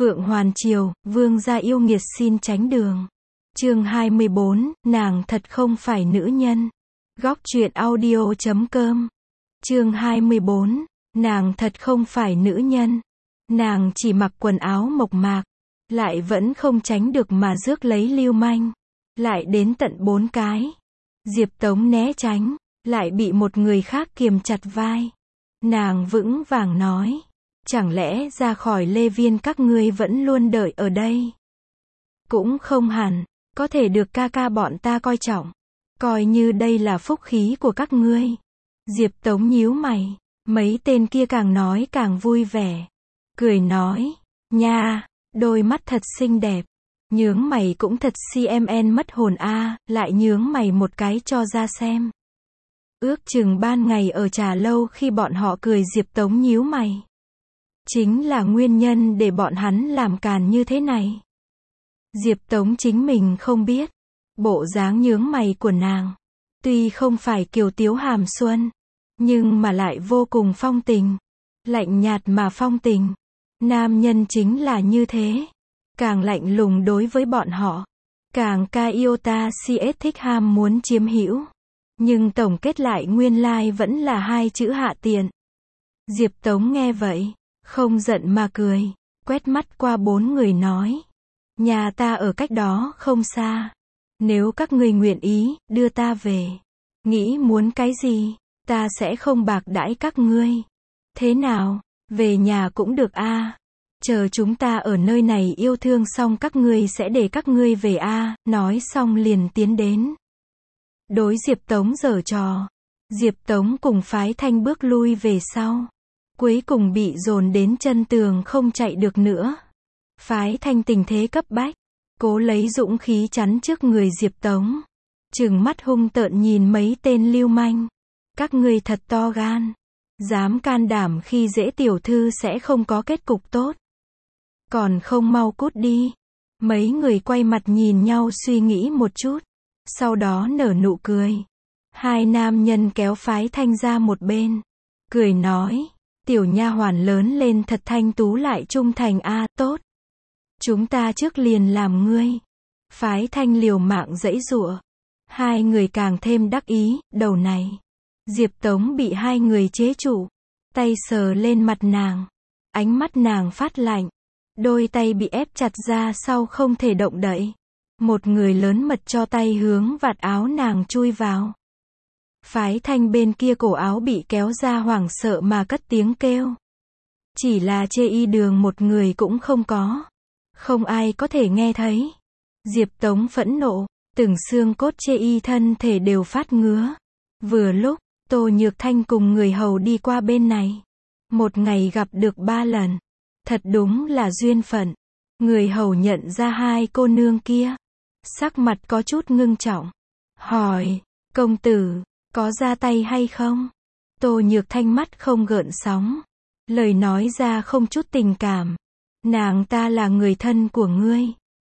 Phượng Hoàn Triều, vương gia yêu nghiệt xin tránh đường. Chương 24, nàng thật không phải nữ nhân. Góc truyện audio.com. Chương 24, nàng thật không phải nữ nhân. Nàng chỉ mặc quần áo mộc mạc, lại vẫn không tránh được mà rước lấy lưu manh. Lại đến tận 4 cái. Diệp Tống né tránh, lại bị một người khác kiềm chặt vai. Nàng vững vàng nói, chẳng lẽ ra khỏi Lê Viên các ngươi vẫn luôn đợi ở đây? Cũng không hẳn, có thể được ca ca bọn ta coi trọng, coi như đây là phúc khí của các ngươi. Diệp Tống nhíu mày, mấy tên kia càng nói càng vui vẻ, cười nói, nha, đôi mắt thật xinh đẹp, nhướng mày cũng thật CMN mất hồn a, lại nhướng mày một cái cho ra xem. Ước chừng ban ngày ở trà lâu khi bọn họ cười Diệp Tống nhíu mày, chính là nguyên nhân để bọn hắn làm càn như thế này. Diệp Tống chính mình không biết, bộ dáng nhướng mày của nàng, tuy không phải kiều tiếu hàm xuân, nhưng mà lại vô cùng phong tình, lạnh nhạt mà phong tình. Nam nhân chính là như thế, càng lạnh lùng đối với bọn họ, càng ca yêu ta CS thích ham muốn chiếm hữu, nhưng tổng kết lại nguyên lai vẫn là hai chữ hạ tiện. Diệp Tống nghe vậy, không giận mà cười, quét mắt qua 4 người nói, nhà ta ở cách đó không xa, nếu các ngươi nguyện ý, đưa ta về, nghĩ muốn cái gì, ta sẽ không bạc đãi các ngươi. Thế nào, về nhà cũng được a, chờ chúng ta ở nơi này yêu thương xong các ngươi sẽ để các ngươi về a. Nói xong liền tiến đến. Đối Diệp Tống giở trò, Diệp Tống cùng Phái Thanh bước lui về sau, cuối cùng bị dồn đến chân tường không chạy được nữa. Phái Thanh tình thế cấp bách, cố lấy dũng khí chắn trước người Diệp Tống, trừng mắt hung tợn nhìn mấy tên lưu manh. Các ngươi thật to gan, dám can đảm khi dễ tiểu thư sẽ không có kết cục tốt. Còn không mau cút đi. Mấy người quay mặt nhìn nhau suy nghĩ một chút, sau đó nở nụ cười. Hai nam nhân kéo Phái Thanh ra một bên, cười nói, tiểu nha hoàn lớn lên thật thanh tú lại trung thành a, tốt. Chúng ta trước liền làm ngươi. Phái Thanh liều mạng giãy giụa. Hai người càng thêm đắc ý, đầu này. Diệp Tống bị hai người chế trụ, tay sờ lên mặt nàng, ánh mắt nàng phát lạnh, đôi tay bị ép chặt ra sau không thể động đậy. Một người lớn mật cho tay hướng vạt áo nàng chui vào. Phái Thanh bên kia cổ áo bị kéo ra hoảng sợ mà cất tiếng kêu. Chỉ là chê y đường một người cũng không có. Không ai có thể nghe thấy. Diệp Tống phẫn nộ, từng xương cốt chê y thân thể đều phát ngứa. Vừa lúc, Tô Nhược Thanh cùng người hầu đi qua bên này. Một ngày gặp được 3 lần. Thật đúng là duyên phận. Người hầu nhận ra hai cô nương kia. Sắc mặt có chút ngưng trọng. Hỏi, công tử, có ra tay hay không? Tô Nhược Thanh mắt không gợn sóng. Lời nói ra không chút tình cảm. Nàng ta là người thân của ngươi.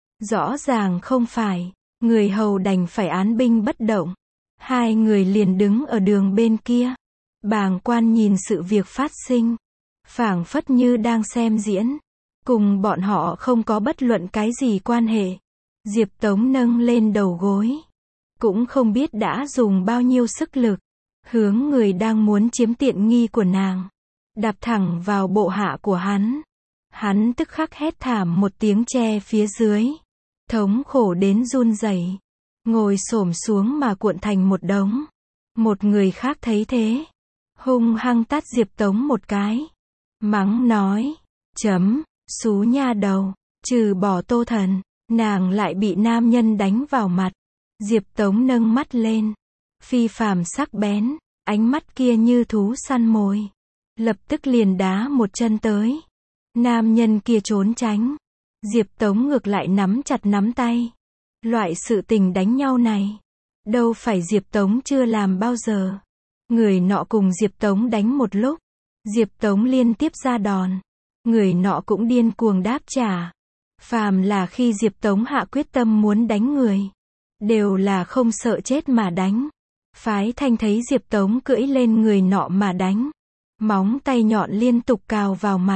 Rõ ràng không phải. Người hầu đành phải án binh bất động. Hai người liền đứng ở đường bên kia, bàng quan nhìn sự việc phát sinh, phảng phất như đang xem diễn, cùng bọn họ không có bất luận cái gì quan hệ. Diệp Tống nâng lên đầu gối, cũng không biết đã dùng bao nhiêu sức lực, hướng người đang muốn chiếm tiện nghi của nàng, đạp thẳng vào bộ hạ của hắn. Hắn tức khắc hét thảm một tiếng che phía dưới, thống khổ đến run rẩy, ngồi xổm xuống mà cuộn thành một đống. Một người khác thấy thế, hung hăng tát Diệp Tống một cái, mắng nói, chấm, xú nha đầu, trừ bỏ Tô Thần, nàng lại bị nam nhân đánh vào mặt. Diệp Tống nâng mắt lên, phi phàm sắc bén, ánh mắt kia như thú săn mồi, lập tức liền đá một chân tới. Nam nhân kia trốn tránh, Diệp Tống ngược lại nắm chặt nắm tay. Loại sự tình đánh nhau này, đâu phải Diệp Tống chưa làm bao giờ. Người nọ cùng Diệp Tống đánh một lúc, Diệp Tống liên tiếp ra đòn, người nọ cũng điên cuồng đáp trả. Phàm là khi Diệp Tống hạ quyết tâm muốn đánh người, đều là không sợ chết mà đánh. Phái Thanh thấy Diệp Tống cưỡi lên người nọ mà đánh, móng tay nhọn liên tục cào vào mặt,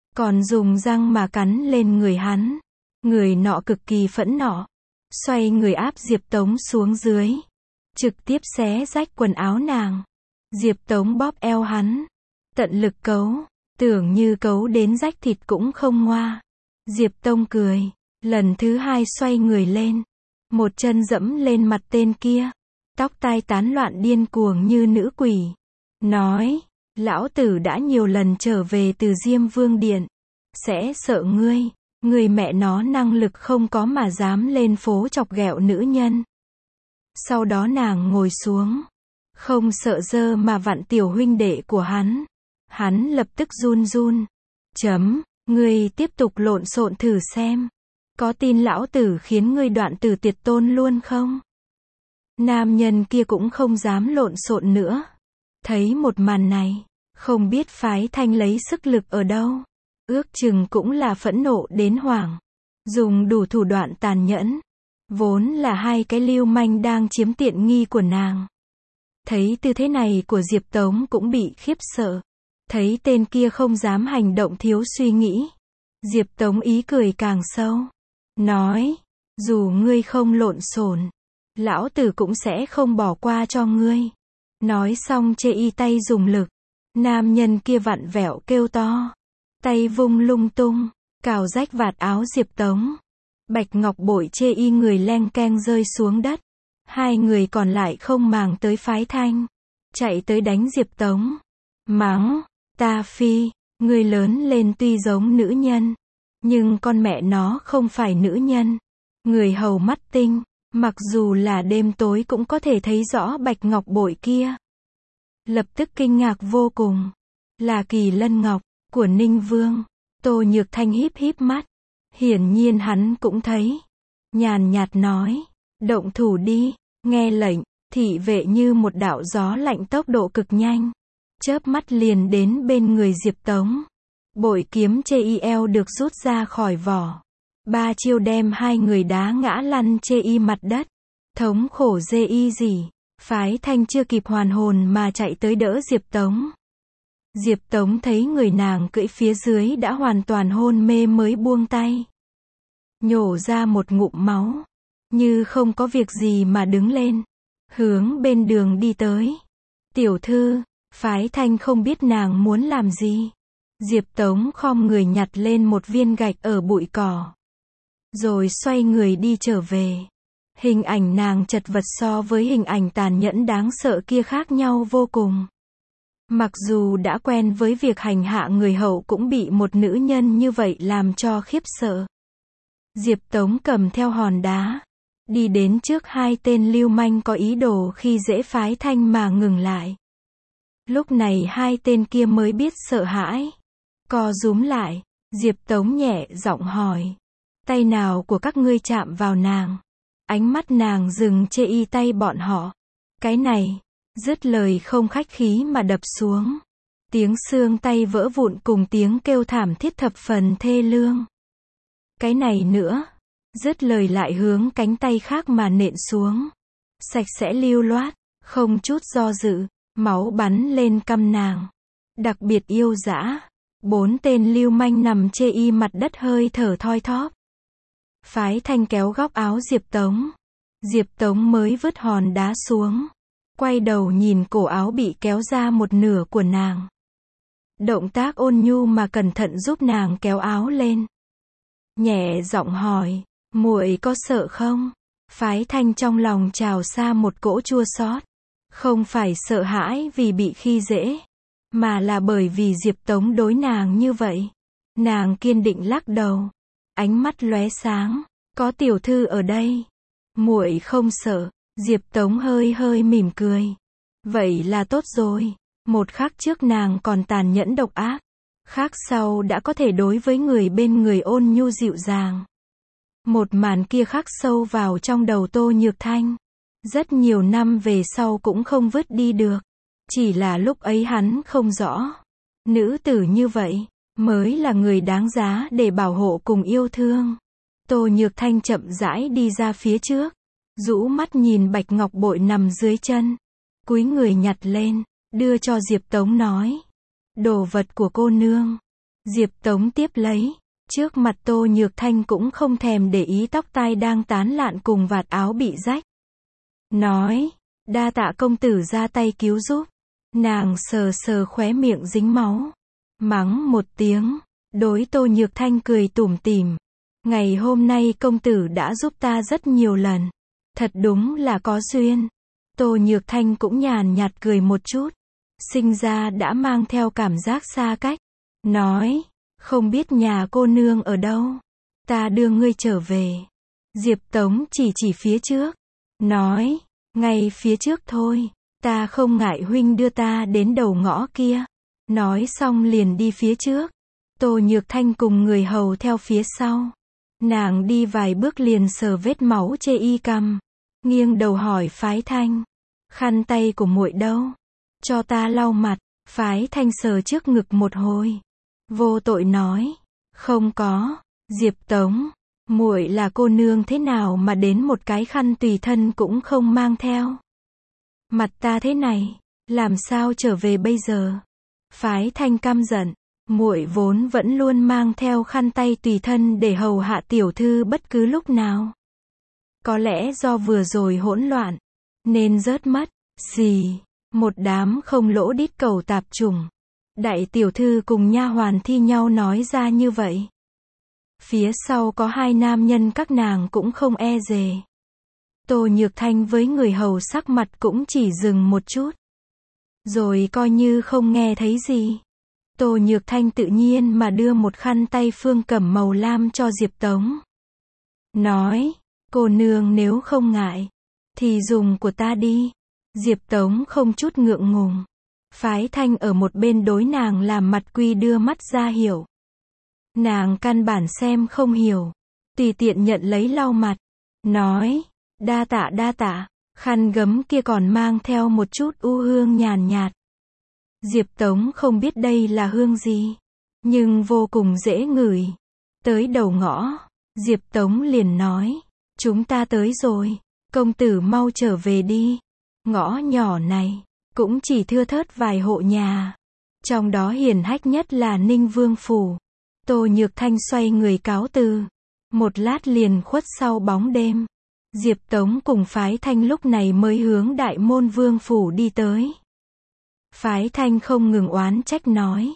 còn dùng răng mà cắn lên người hắn. Người nọ cực kỳ phẫn nộ, xoay người áp Diệp Tống xuống dưới, trực tiếp xé rách quần áo nàng. Diệp Tống bóp eo hắn, tận lực cấu, tưởng như cấu đến rách thịt cũng không ngoa. Diệp Tông cười, lần thứ hai xoay người lên, một chân dẫm lên mặt tên kia, tóc tai tán loạn điên cuồng như nữ quỷ. Nói, lão tử đã nhiều lần trở về từ Diêm Vương Điện, sẽ sợ ngươi, người mẹ nó năng lực không có mà dám lên phố chọc ghẹo nữ nhân. Sau đó nàng ngồi xuống, không sợ dơ mà vặn tiểu huynh đệ của hắn. Hắn lập tức run run. Ngươi tiếp tục lộn xộn thử xem. Có tin lão tử khiến ngươi đoạn tử tuyệt tôn luôn không? Nam nhân kia cũng không dám lộn xộn nữa. Thấy một màn này, không biết Phái Thanh lấy sức lực ở đâu. Ước chừng cũng là phẫn nộ đến hoảng. Dùng đủ thủ đoạn tàn nhẫn. Vốn là hai cái lưu manh đang chiếm tiện nghi của nàng. Thấy tư thế này của Diệp Tống cũng bị khiếp sợ. Thấy tên kia không dám hành động thiếu suy nghĩ. Diệp Tống ý cười càng sâu. Nói, dù ngươi không lộn xộn, lão tử cũng sẽ không bỏ qua cho ngươi. Nói xong chê y tay dùng lực. Nam nhân kia vặn vẹo kêu to. Tay vung lung tung, cào rách vạt áo Diệp Tống. Bạch Ngọc Bội chê y người leng keng rơi xuống đất. Hai người còn lại không màng tới Phái Thanh, chạy tới đánh Diệp Tống. Mắng, ta phi, ngươi lớn lên tuy giống nữ nhân, nhưng con mẹ nó không phải nữ nhân. Người hầu mắt tinh, mặc dù là đêm tối cũng có thể thấy rõ Bạch Ngọc Bội kia. Lập tức kinh ngạc vô cùng. Là Kỳ Lân Ngọc của Ninh Vương. Tô Nhược Thanh híp híp mắt. Hiển nhiên hắn cũng thấy. Nhàn nhạt nói, động thủ đi. Nghe lệnh, thị vệ như một đạo gió lạnh tốc độ cực nhanh. Chớp mắt liền đến bên người Diệp Tống. Bội kiếm chê y eo được rút ra khỏi vỏ. Ba chiêu đem hai người đá ngã lăn chê y mặt đất. Thống khổ dê y gì. Phái Thanh chưa kịp hoàn hồn mà chạy tới đỡ Diệp Tống. Diệp Tống thấy người nàng cưỡi phía dưới đã hoàn toàn hôn mê mới buông tay. Nhổ ra một ngụm máu. Như không có việc gì mà đứng lên. Hướng bên đường đi tới. Tiểu thư, Phái Thanh không biết nàng muốn làm gì. Diệp Tống khom người nhặt lên một viên gạch ở bụi cỏ. Rồi xoay người đi trở về. Hình ảnh nàng chật vật so với hình ảnh tàn nhẫn đáng sợ kia khác nhau vô cùng. Mặc dù đã quen với việc hành hạ người hậu cũng bị một nữ nhân như vậy làm cho khiếp sợ. Diệp Tống cầm theo hòn đá. Đi đến trước hai tên lưu manh có ý đồ khi dễ Phái Thanh mà ngừng lại. Lúc này hai tên kia mới biết sợ hãi. Co rúm lại, Diệp Tống nhẹ giọng hỏi. Tay nào của các ngươi chạm vào nàng? Ánh mắt nàng dừng chê y tay bọn họ. Cái này, dứt lời không khách khí mà đập xuống. Tiếng xương tay vỡ vụn cùng tiếng kêu thảm thiết thập phần thê lương. Cái này nữa. Dứt lời lại hướng cánh tay khác mà nện xuống. Sạch sẽ lưu loát, không chút do dự, máu bắn lên cằm nàng. Đặc biệt yêu dã. 4 tên lưu manh nằm chê y mặt đất hơi thở thoi thóp. Phái Thanh kéo góc áo Diệp Tống. Diệp Tống mới vứt hòn đá xuống. Quay đầu nhìn cổ áo bị kéo ra một nửa của nàng. Động tác ôn nhu mà cẩn thận giúp nàng kéo áo lên. Nhẹ giọng hỏi, muội có sợ không? Phái Thanh trong lòng trào ra một cỗ chua xót. Không phải sợ hãi vì bị khi dễ, mà là bởi vì Diệp Tống đối nàng như vậy. Nàng kiên định lắc đầu. Ánh mắt lóe sáng. Có tiểu thư ở đây. Muội không sợ. Diệp Tống hơi hơi mỉm cười. Vậy là tốt rồi. Một khắc trước nàng còn tàn nhẫn độc ác. Khác sau đã có thể đối với người bên người ôn nhu dịu dàng. Một màn kia khắc sâu vào trong đầu Tô Nhược Thanh. Rất nhiều năm về sau cũng không vứt đi được. Chỉ là lúc ấy hắn không rõ. Nữ tử như vậy, mới là người đáng giá để bảo hộ cùng yêu thương. Tô Nhược Thanh chậm rãi đi ra phía trước. Rũ mắt nhìn Bạch Ngọc Bội nằm dưới chân. Cúi người nhặt lên, đưa cho Diệp Tống nói. Đồ vật của cô nương. Diệp Tống tiếp lấy. Trước mặt Tô Nhược Thanh cũng không thèm để ý tóc tai đang tán loạn cùng vạt áo bị rách. Nói, đa tạ công tử ra tay cứu giúp. Nàng sờ sờ khóe miệng dính máu. Mắng một tiếng. Đối Tô Nhược Thanh cười tủm tỉm. Ngày hôm nay công tử đã giúp ta rất nhiều lần. Thật đúng là có duyên. Tô Nhược Thanh cũng nhàn nhạt cười một chút. Sinh ra đã mang theo cảm giác xa cách. Nói, không biết nhà cô nương ở đâu. Ta đưa ngươi trở về. Diệp Tống chỉ phía trước. Nói, ngay phía trước thôi. Ta không ngại huynh đưa ta đến đầu ngõ kia. Nói xong liền đi phía trước. Tô Nhược Thanh cùng người hầu theo phía sau. Nàng đi vài bước liền sờ vết máu chê y cằm. Nghiêng đầu hỏi Phái Thanh. Khăn tay của muội đâu? Cho ta lau mặt. Phái Thanh sờ trước ngực một hồi. Vô tội nói. Không có. Diệp Tống. Muội là cô nương thế nào mà đến một cái khăn tùy thân cũng không mang theo? Mặt ta thế này. Làm sao trở về bây giờ? Phái Thanh căm giận. Muội vốn vẫn luôn mang theo khăn tay tùy thân để hầu hạ tiểu thư bất cứ lúc nào. Có lẽ do vừa rồi hỗn loạn, nên rớt mất. Xì, một đám không lỗ đít cẩu tạp chủng. Đại tiểu thư cùng nha hoàn thi nhau nói ra như vậy. Phía sau có hai nam nhân các nàng cũng không e dè. Tô Nhược Thanh với người hầu sắc mặt cũng chỉ dừng một chút. Rồi coi như không nghe thấy gì. Tô Nhược Thanh tự nhiên mà đưa một khăn tay phương cẩm màu lam cho Diệp Tống. Nói, cô nương nếu không ngại, thì dùng của ta đi. Diệp Tống không chút ngượng ngùng. Phái Thanh ở một bên đối nàng làm mặt quỳ đưa mắt ra hiểu. Nàng căn bản xem không hiểu. Tùy tiện nhận lấy lau mặt. Nói, đa tạ, khăn gấm kia còn mang theo một chút u hương nhàn nhạt. Diệp Tống không biết đây là hương gì, nhưng vô cùng dễ ngửi. Tới đầu ngõ, Diệp Tống liền nói, chúng ta tới rồi, công tử mau trở về đi. Ngõ nhỏ này, cũng chỉ thưa thớt vài hộ nhà. Trong đó hiển hách nhất là Ninh Vương Phủ. Tô Nhược Thanh xoay người cáo từ. Một lát liền khuất sau bóng đêm. Diệp Tống cùng Phái Thanh lúc này mới hướng Đại Môn Vương Phủ đi tới. Phái Thanh không ngừng oán trách nói.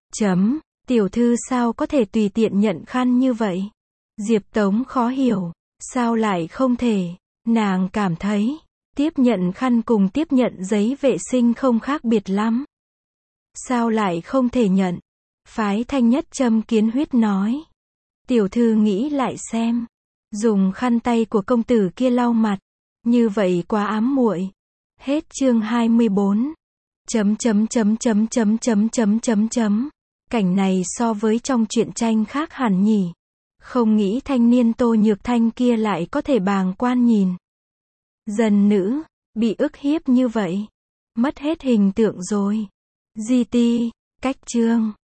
Tiểu thư sao có thể tùy tiện nhận khăn như vậy? Diệp Tống khó hiểu. Sao lại không thể? Nàng cảm thấy, tiếp nhận khăn cùng tiếp nhận giấy vệ sinh không khác biệt lắm. Sao lại không thể nhận? Phái Thanh nhất châm kiến huyết nói. Tiểu thư nghĩ lại xem. Dùng khăn tay của công tử kia lau mặt. Như vậy quá ám muội. Hết chương 24. Cảnh này so với trong truyện tranh khác hẳn nhỉ. Không nghĩ thanh niên Tô Nhược Thanh kia lại có thể bàng quan nhìn. Dân nữ, bị ức hiếp như vậy. Mất hết hình tượng rồi. GT, cách chương.